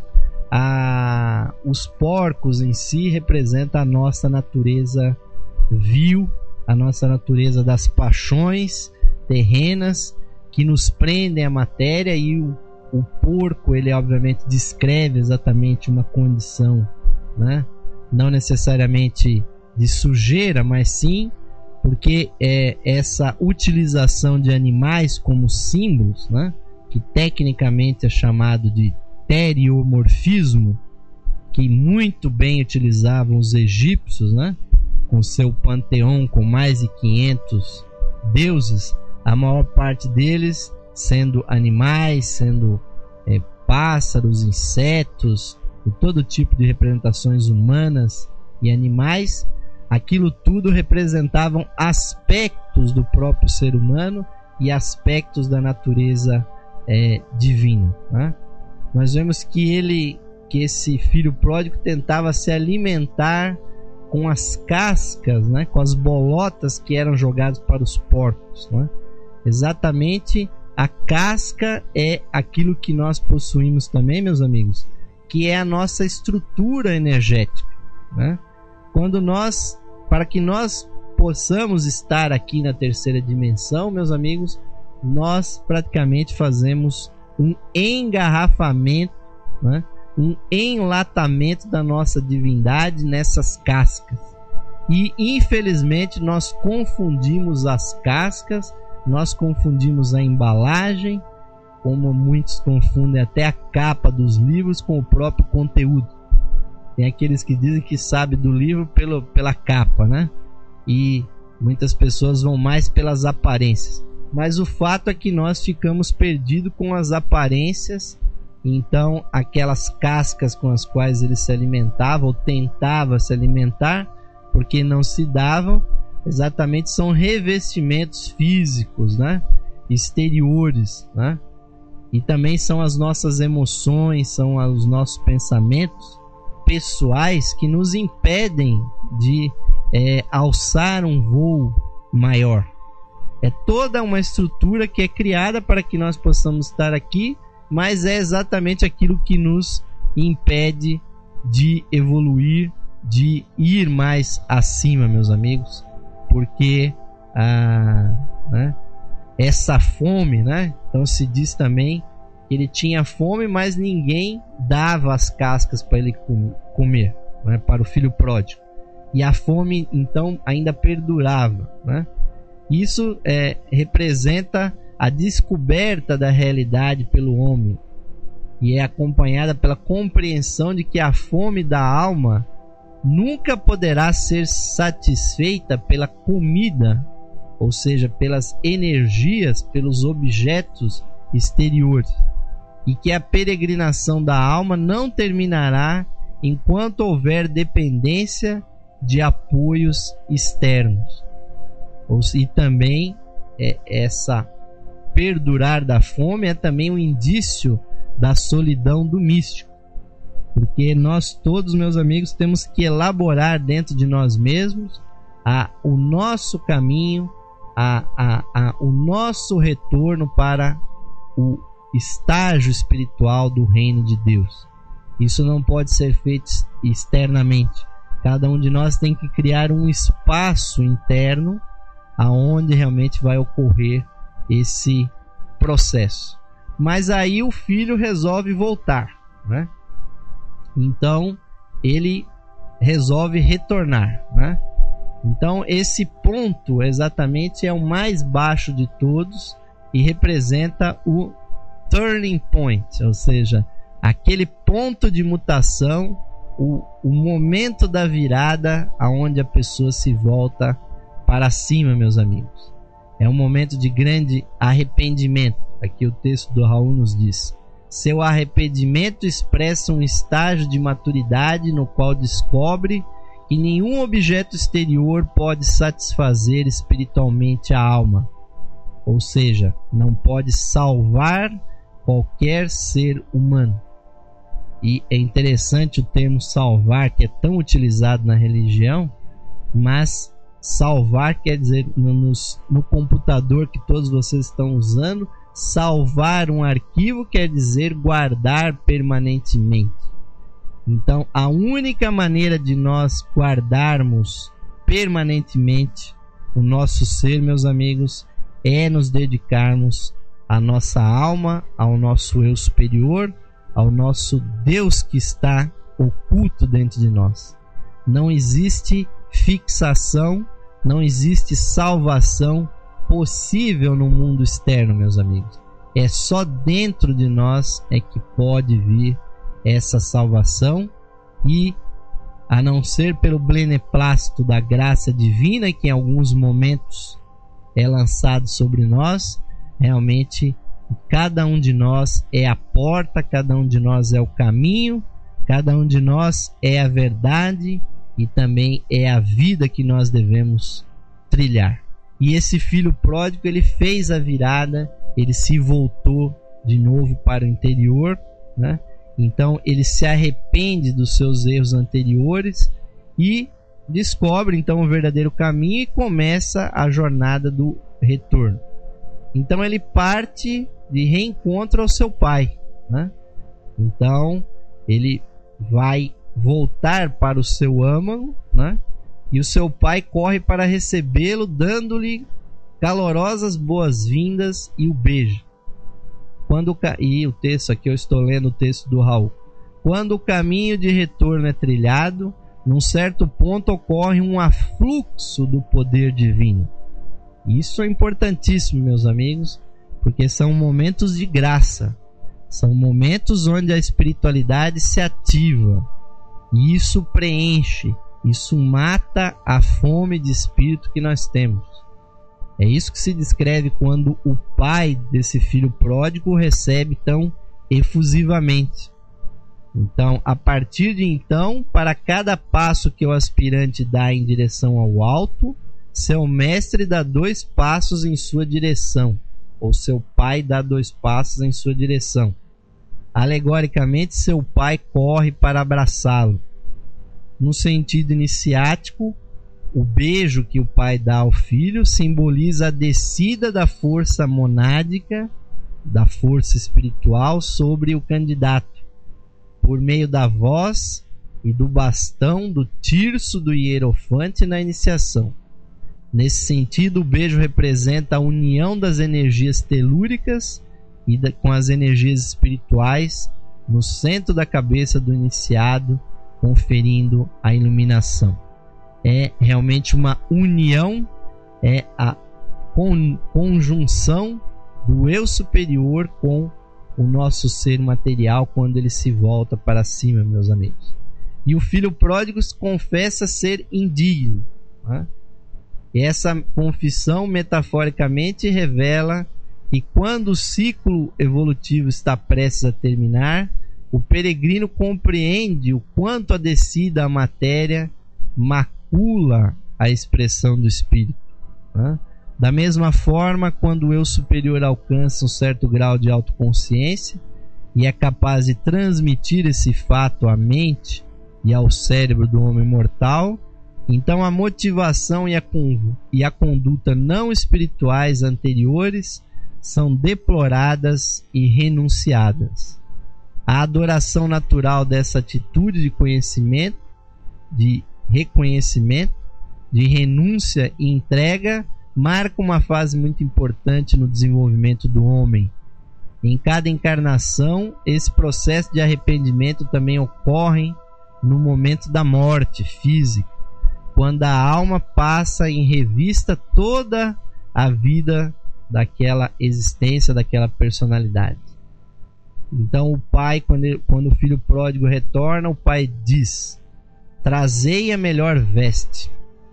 a, os porcos em si representam a nossa natureza vil, a nossa natureza das paixões terrenas que nos prendem à matéria, e o, o porco, ele obviamente descreve exatamente uma condição, né? Não necessariamente de sujeira, mas sim porque é essa utilização de animais como símbolos, né? Que tecnicamente é chamado de teriomorfismo, que muito bem utilizavam os egípcios, né? Com seu panteão com mais de quinhentos deuses, a maior parte deles sendo animais, sendo é, pássaros, insetos e todo tipo de representações humanas e animais. Aquilo tudo representavam aspectos do próprio ser humano e aspectos da natureza é, divina, né? Nós vemos que ele, que esse filho pródigo tentava se alimentar com as cascas, né, com as bolotas que eram jogadas para os porcos, né? Exatamente, a casca é aquilo que nós possuímos também, meus amigos, que é a nossa estrutura energética, né? Quando nós, para que nós possamos estar aqui na terceira dimensão, meus amigos, nós praticamente fazemos um engarrafamento, né? Um enlatamento da nossa divindade nessas cascas. E infelizmente nós confundimos as cascas, nós confundimos a embalagem, como muitos confundem até a capa dos livros com o próprio conteúdo. Tem aqueles que dizem que sabem do livro pelo, pela capa, né? E muitas pessoas vão mais pelas aparências. Mas o fato é que nós ficamos perdidos com as aparências. Então aquelas cascas com as quais ele se alimentava ou tentava se alimentar, porque não se davam, exatamente são revestimentos físicos, né? Exteriores, né? E também são as nossas emoções, são os nossos pensamentos pessoais que nos impedem de é, alçar um voo maior. É toda uma estrutura que é criada para que nós possamos estar aqui, mas é exatamente aquilo que nos impede de evoluir, de ir mais acima, meus amigos, porque ah, né, essa fome, né? Então se diz também que ele tinha fome, mas ninguém dava as cascas para ele comer, né, para o filho pródigo, e a fome então ainda perdurava, né? Isso é, representa a descoberta da realidade pelo homem, e é acompanhada pela compreensão de que a fome da alma nunca poderá ser satisfeita pela comida, ou seja, pelas energias, pelos objetos exteriores, e que a peregrinação da alma não terminará enquanto houver dependência de apoios externos. E também é, essa perdurar da fome é também um indício da solidão do místico, porque nós todos, meus amigos, temos que elaborar dentro de nós mesmos a, o nosso caminho, a, a, a, o nosso retorno para o estágio espiritual do reino de Deus. Isso não pode ser feito externamente. Cada um de nós tem que criar um espaço interno aonde realmente vai ocorrer esse processo. Mas aí o filho resolve voltar, né? Então ele resolve retornar, né? Então esse ponto exatamente é o mais baixo de todos e representa o turning point, ou seja, aquele ponto de mutação, o, o momento da virada aonde a pessoa se volta para cima, meus amigos. É um momento de grande arrependimento. Aqui o texto do Raul nos diz: seu arrependimento expressa um estágio de maturidade no qual descobre que nenhum objeto exterior pode satisfazer espiritualmente a alma, ou seja, não pode salvar qualquer ser humano. E é interessante o termo salvar, que é tão utilizado na religião, mas Salvar quer dizer, no, no, no computador que todos vocês estão usando, salvar um arquivo quer dizer guardar permanentemente. Então, a única maneira de nós guardarmos permanentemente o nosso ser, meus amigos, é nos dedicarmos à nossa alma, ao nosso eu superior, ao nosso Deus que está oculto dentro de nós. Não existe fixação, não existe salvação possível no mundo externo, meus amigos. É só dentro de nós é que pode vir essa salvação, e a não ser pelo beneplácito da graça divina, que em alguns momentos é lançado sobre nós, realmente cada um de nós é a porta, cada um de nós é o caminho, cada um de nós é a verdade e também é a vida que nós devemos trilhar. E esse filho pródigo, ele fez a virada, ele se voltou de novo para o interior, né? Então ele se arrepende dos seus erros anteriores e descobre então o verdadeiro caminho e começa a jornada do retorno. Então ele parte de reencontro ao seu pai, né? Então ele vai voltar para o seu âmago, né? E o seu pai corre para recebê-lo, dando-lhe calorosas boas-vindas e o beijo. Quando e o texto aqui, eu estou lendo o texto do Raul. Quando o caminho de retorno é trilhado, num certo ponto ocorre um afluxo do poder divino. Isso é importantíssimo, meus amigos, porque são momentos de graça. São momentos onde a espiritualidade se ativa. E isso preenche, isso mata a fome de espírito que nós temos. É isso que se descreve quando o pai desse filho pródigo recebe tão efusivamente. Então, a partir de então, para cada passo que o aspirante dá em direção ao alto, seu mestre dá dois passos em sua direção, ou seu pai dá dois passos em sua direção. Alegoricamente, seu pai corre para abraçá-lo. No sentido iniciático, o beijo que o pai dá ao filho simboliza a descida da força monádica, da força espiritual sobre o candidato, por meio da voz e do bastão do tirso do hierofante na iniciação. Nesse sentido, o beijo representa a união das energias telúricas e da, com as energias espirituais no centro da cabeça do iniciado, conferindo a iluminação. É realmente uma união, é a con, conjunção do eu superior com o nosso ser material quando ele se volta para cima, meus amigos. E o filho pródigo confessa ser indigno, né? E essa confissão metaforicamente revela que quando o ciclo evolutivo está prestes a terminar, o peregrino compreende o quanto a descida à matéria macula a expressão do espírito, né? Da mesma forma, quando o eu superior alcança um certo grau de autoconsciência e é capaz de transmitir esse fato à mente e ao cérebro do homem mortal, então a motivação e a, e a conduta não espirituais anteriores são deploradas e renunciadas. A adoração natural dessa atitude de conhecimento, de reconhecimento, de renúncia e entrega marca uma fase muito importante no desenvolvimento do homem. Em cada encarnação, esse processo de arrependimento também ocorre no momento da morte física, quando a alma passa em revista toda a vida daquela existência, daquela personalidade. Então o pai, quando, ele, quando o filho pródigo retorna, o pai diz: trazei a melhor veste.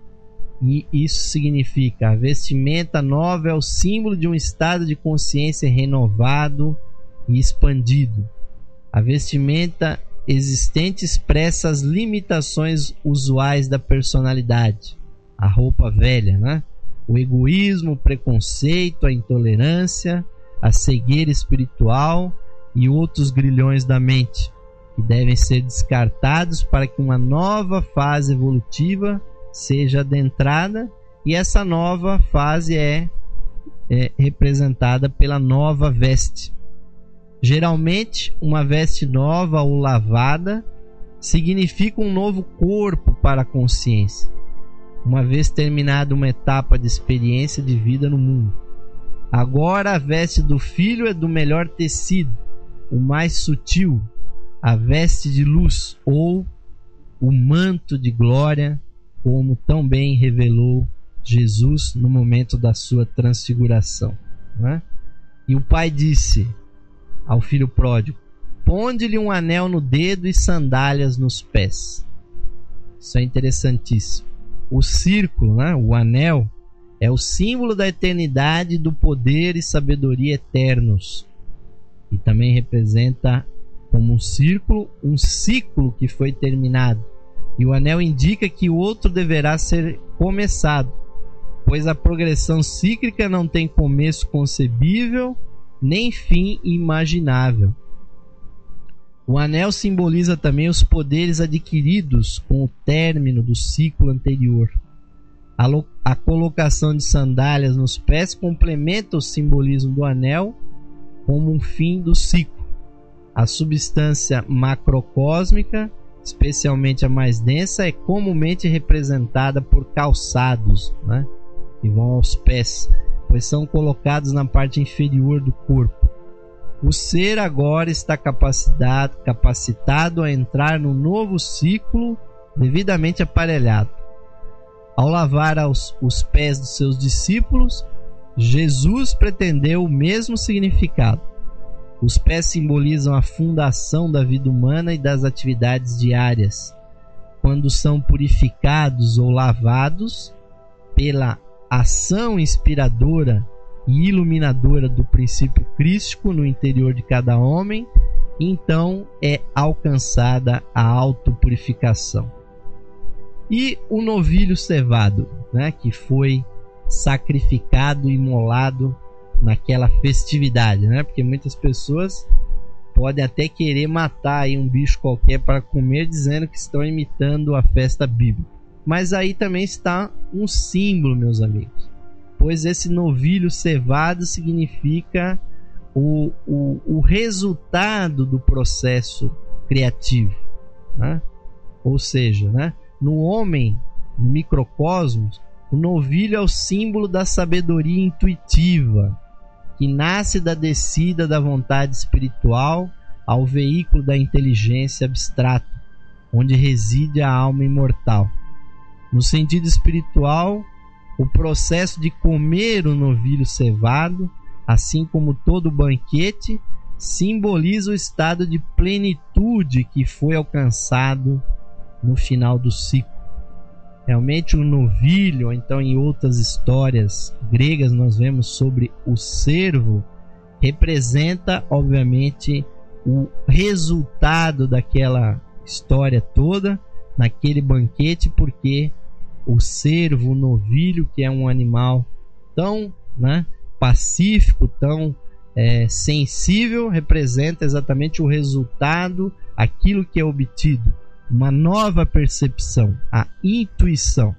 E isso significa: a vestimenta nova é o símbolo de um estado de consciência renovado e expandido. A vestimenta existente expressa as limitações usuais da personalidade, a roupa velha, né? O egoísmo, o preconceito, a intolerância, a cegueira espiritual e outros grilhões da mente, que devem ser descartados para que uma nova fase evolutiva seja adentrada E essa nova fase é, é representada pela nova veste. Geralmente, uma veste nova ou lavada significa um novo corpo para a consciência, uma vez terminada uma etapa de experiência de vida no mundo. Agora a veste do filho é do melhor tecido, o mais sutil, a veste de luz ou o manto de glória, como tão bem revelou Jesus no momento da sua transfiguração, né? E o pai disse ao filho pródigo: ponde-lhe um anel no dedo e sandálias nos pés. Isso é interessantíssimo. O círculo, né, o anel, é o símbolo da eternidade, do poder e sabedoria eternos. E também representa como um círculo, um ciclo que foi terminado. E o anel indica que o outro deverá ser começado, pois a progressão cíclica não tem começo concebível, nem fim imaginável. O anel simboliza também os poderes adquiridos com o término do ciclo anterior. A, lo- a colocação de sandálias nos pés complementa o simbolismo do anel como um fim do ciclo. A substância macrocósmica, especialmente a mais densa, é comumente representada por calçados, né, que vão aos pés, pois são colocados na parte inferior do corpo. O ser agora está capacitado, capacitado a entrar no novo ciclo devidamente aparelhado. Ao lavar aos, os pés dos seus discípulos, Jesus pretendeu o mesmo significado. Os pés simbolizam a fundação da vida humana e das atividades diárias. Quando são purificados ou lavados pela ação inspiradora e iluminadora do princípio crístico no interior de cada homem, então é alcançada a autopurificação. E o novilho cevado, né, que foi sacrificado e imolado naquela festividade, né? Porque muitas pessoas podem até querer matar aí um bicho qualquer para comer, dizendo que estão imitando a festa bíblica. Mas aí também está um símbolo, meus amigos, pois esse novilho cevado significa o, o, o resultado do processo criativo, né? Ou seja, né, no homem, no microcosmos, o novilho é o símbolo da sabedoria intuitiva, que nasce da descida da vontade espiritual ao veículo da inteligência abstrata, onde reside a alma imortal. No sentido espiritual, o processo de comer o novilho cevado, assim como todo banquete, simboliza o estado de plenitude que foi alcançado no final do ciclo. Realmente o novilho, ou então em outras histórias gregas nós vemos sobre o cervo, representa obviamente o resultado daquela história toda, naquele banquete, porque o cervo, o novilho, que é um animal tão, né, pacífico, tão é, sensível, representa exatamente o resultado, aquilo que é obtido, uma nova percepção, a intuição.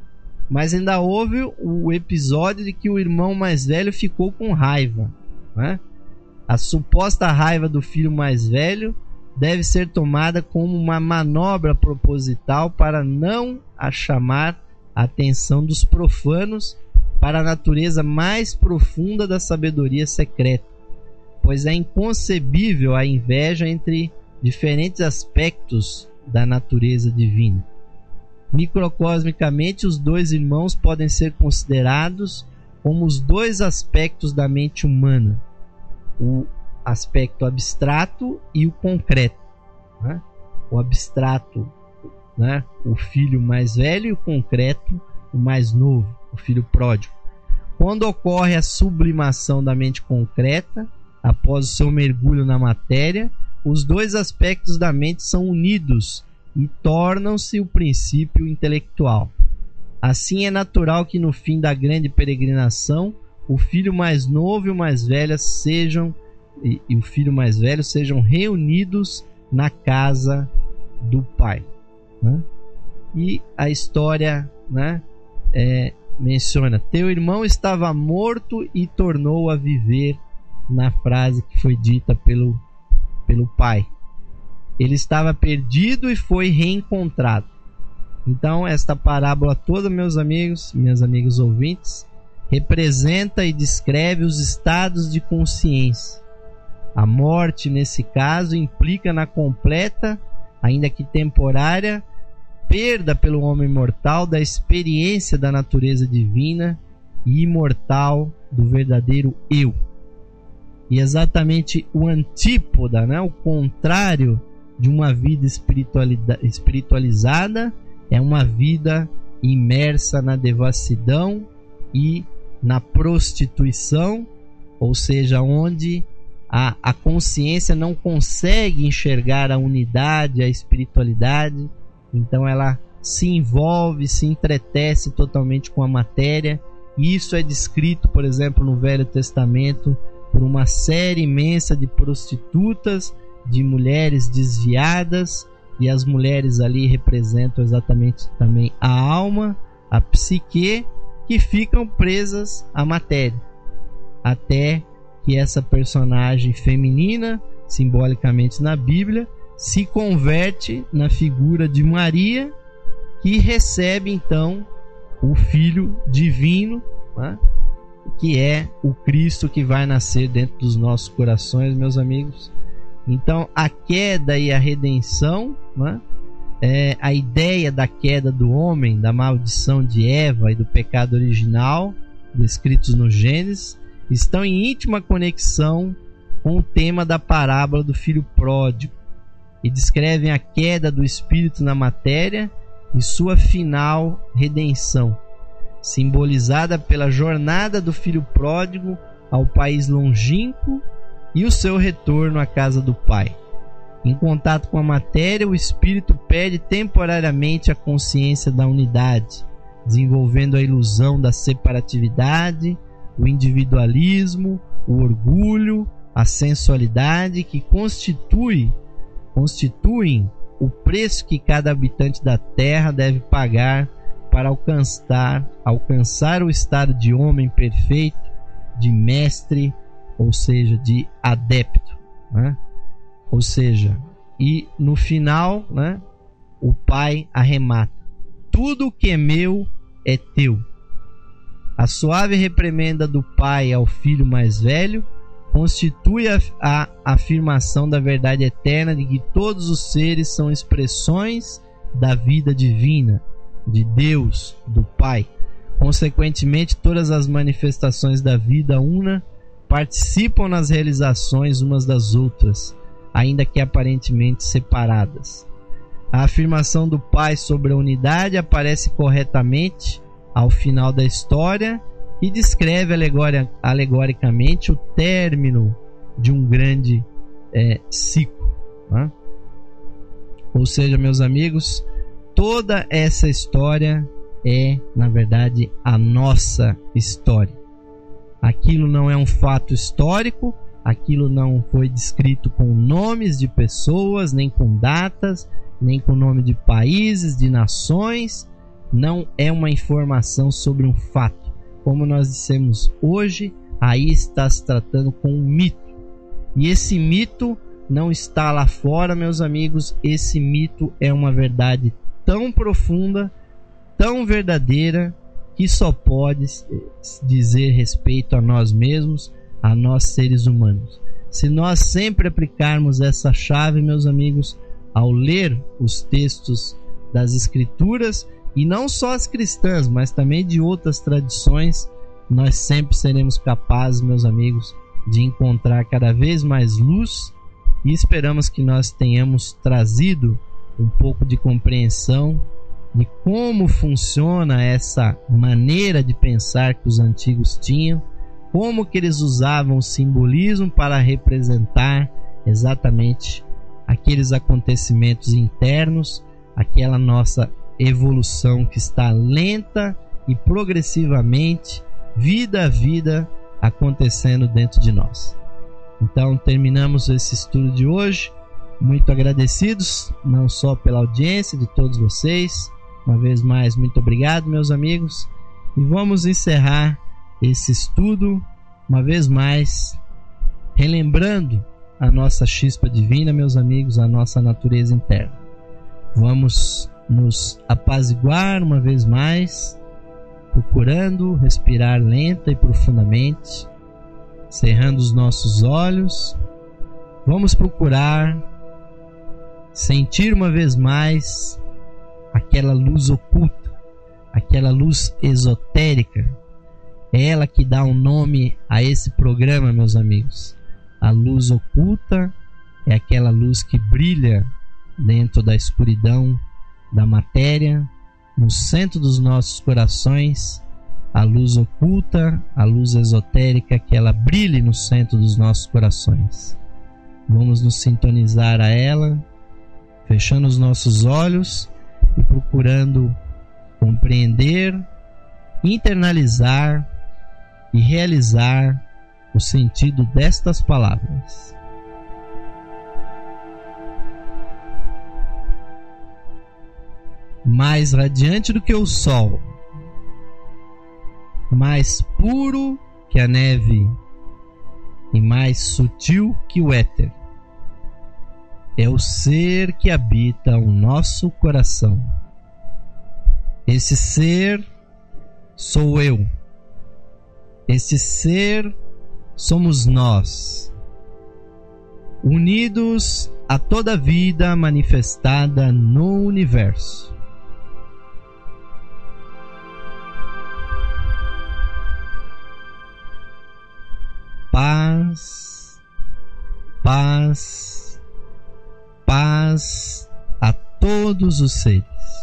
Mas ainda houve o episódio de que o irmão mais velho ficou com raiva, né? A suposta raiva do filho mais velho deve ser tomada como uma manobra proposital para não a chamar a atenção dos profanos para a natureza mais profunda da sabedoria secreta, pois é inconcebível a inveja entre diferentes aspectos da natureza divina. Microcosmicamente, os dois irmãos podem ser considerados como os dois aspectos da mente humana, o aspecto abstrato e o concreto, né? O abstrato, né, o filho mais velho, e o concreto, o mais novo, o filho pródigo. Quando ocorre a sublimação da mente concreta, após o seu mergulho na matéria, os dois aspectos da mente são unidos e tornam-se o princípio intelectual. Assim, é natural que no fim da grande peregrinação, o filho mais novo e o mais velho sejam e, e o filho mais velho sejam reunidos na casa do pai, né? E a história, né, é, menciona: teu irmão estava morto e tornou a viver, na frase que foi dita pelo, pelo pai. Ele estava perdido e foi reencontrado. Então, esta parábola toda, meus amigos, minhas amigas ouvintes, representa e descreve os estados de consciência. A morte, nesse caso, implica na completa, ainda que temporária, perda pelo homem mortal da experiência da natureza divina e imortal do verdadeiro eu. E exatamente o antípoda, né, o contrário de uma vida espiritualizada, é uma vida imersa na devassidão e na prostituição, ou seja, onde a, a consciência não consegue enxergar a unidade, a espiritualidade, então ela se envolve, se entretece totalmente com a matéria. E isso é descrito, por exemplo, no Velho Testamento, por uma série imensa de prostitutas, de mulheres desviadas, e as mulheres ali representam exatamente também a alma, a psique, que ficam presas à matéria, até que essa personagem feminina, simbolicamente na Bíblia, se converte na figura de Maria, que recebe então o Filho Divino, né? Que é o Cristo que vai nascer dentro dos nossos corações, meus amigos. Então, a queda e a redenção, né? É, a ideia da queda do homem, da maldição de Eva e do pecado original, descritos no Gênesis, estão em íntima conexão com o tema da parábola do filho pródigo, e descrevem a queda do espírito na matéria e sua final redenção, simbolizada pela jornada do filho pródigo ao país longínquo e o seu retorno à casa do pai. Em contato com a matéria, o espírito perde temporariamente a consciência da unidade, desenvolvendo a ilusão da separatividade, o individualismo, o orgulho, a sensualidade, que constitui, constituem o preço que cada habitante da terra deve pagar para alcançar, alcançar o estado de homem perfeito, de mestre, ou seja, de adepto, né? Ou seja, e no final, né, o pai arremata: tudo que é meu é teu. A suave reprimenda do pai ao filho mais velho constitui a, a afirmação da verdade eterna de que todos os seres são expressões da vida divina, de Deus, do Pai. Consequentemente, todas as manifestações da vida una participam nas realizações umas das outras, ainda que aparentemente separadas. A afirmação do Pai sobre a unidade aparece corretamente ao final da história e descreve alegori- alegoricamente o término de um grande é, ciclo, né? Ou seja, meus amigos, toda essa história é, na verdade, a nossa história. Aquilo não é um fato histórico, aquilo não foi descrito com nomes de pessoas, nem com datas, nem com nome de países, de nações. Não é uma informação sobre um fato. Como nós dissemos hoje, aí está se tratando com um mito. E esse mito não está lá fora, meus amigos. Esse mito é uma verdade tão profunda, tão verdadeira, que só pode dizer respeito a nós mesmos, a nós seres humanos. Se nós sempre aplicarmos essa chave, meus amigos, ao ler os textos das Escrituras, e não só as cristãs, mas também de outras tradições, nós sempre seremos capazes, meus amigos, de encontrar cada vez mais luz, e esperamos que nós tenhamos trazido um pouco de compreensão de como funciona essa maneira de pensar que os antigos tinham, como que eles usavam o simbolismo para representar exatamente aqueles acontecimentos internos, aquela nossa evolução que está lenta e progressivamente, vida a vida, acontecendo dentro de nós. Então, terminamos esse estudo de hoje, muito agradecidos, não só pela audiência de todos vocês. Uma vez mais, muito obrigado, meus amigos, E vamos encerrar esse estudo, uma vez mais, relembrando a nossa chispa divina, meus amigos, a nossa natureza interna. Vamos nos apaziguar uma vez mais, procurando respirar lenta e profundamente, cerrando os nossos olhos. Vamos procurar sentir uma vez mais aquela luz oculta, aquela luz esotérica. É ela que dá um nome a esse programa, meus amigos. A luz oculta é aquela luz que brilha dentro da escuridão da matéria, no centro dos nossos corações. A luz oculta, a luz esotérica, que ela brilhe no centro dos nossos corações. Vamos nos sintonizar a ela, fechando os nossos olhos e procurando compreender, internalizar e realizar o sentido destas palavras. Mais radiante do que o sol, mais puro que a neve e mais sutil que o éter, é o ser que habita o nosso coração. Esse ser sou eu. Esse ser somos nós, unidos a toda a vida manifestada no universo. Paz, paz, paz a todos os seres.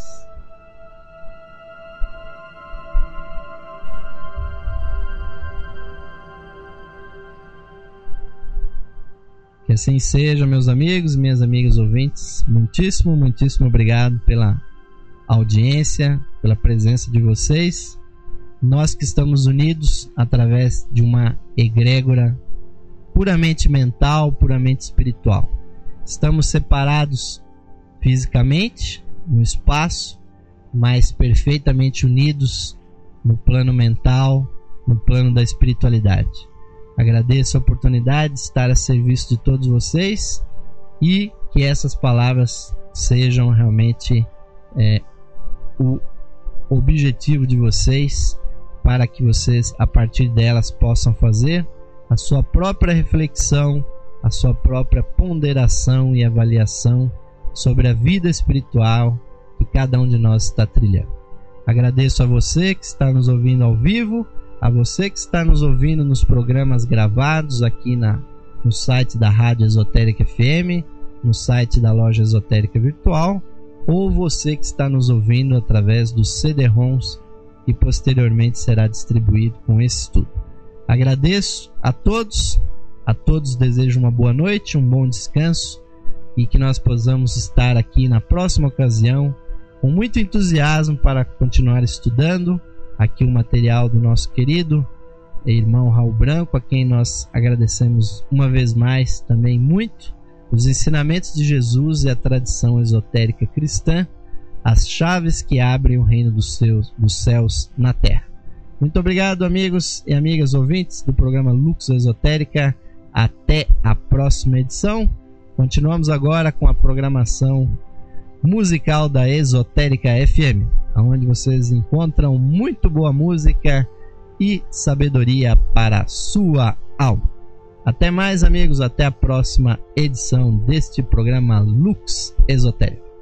Que assim seja, meus amigos e minhas amigas ouvintes. Muitíssimo, muitíssimo obrigado pela audiência, pela presença de vocês. Nós que estamos unidos através de uma egrégora puramente mental, puramente espiritual. Estamos separados fisicamente, no espaço, mas perfeitamente unidos no plano mental, no plano da espiritualidade. Agradeço a oportunidade de estar a serviço de todos vocês e que essas palavras sejam realmente é, o objetivo de vocês, para que vocês, a partir delas, possam fazer a sua própria reflexão, a sua própria ponderação e avaliação sobre a vida espiritual que cada um de nós está trilhando. Agradeço a você que está nos ouvindo ao vivo, a você que está nos ouvindo nos programas gravados aqui na, no site da Rádio Esotérica F M, no site da Loja Esotérica Virtual, ou você que está nos ouvindo através dos C D-ROMs e posteriormente será distribuído com esse estudo. Agradeço a todos, a todos desejo uma boa noite, um bom descanso e que nós possamos estar aqui na próxima ocasião com muito entusiasmo para continuar estudando aqui o material do nosso querido irmão Raul Branco, a quem nós agradecemos uma vez mais também muito os ensinamentos de Jesus e a tradição esotérica cristã, as chaves que abrem o reino dos, seus, dos céus na terra. Muito obrigado, amigos e amigas ouvintes do programa Lux Esotérica. Até a próxima edição. Continuamos agora com a programação musical da Esotérica F M, onde vocês encontram muito boa música e sabedoria para a sua alma. Até mais, amigos. Até a próxima edição deste programa Lux Esotérico.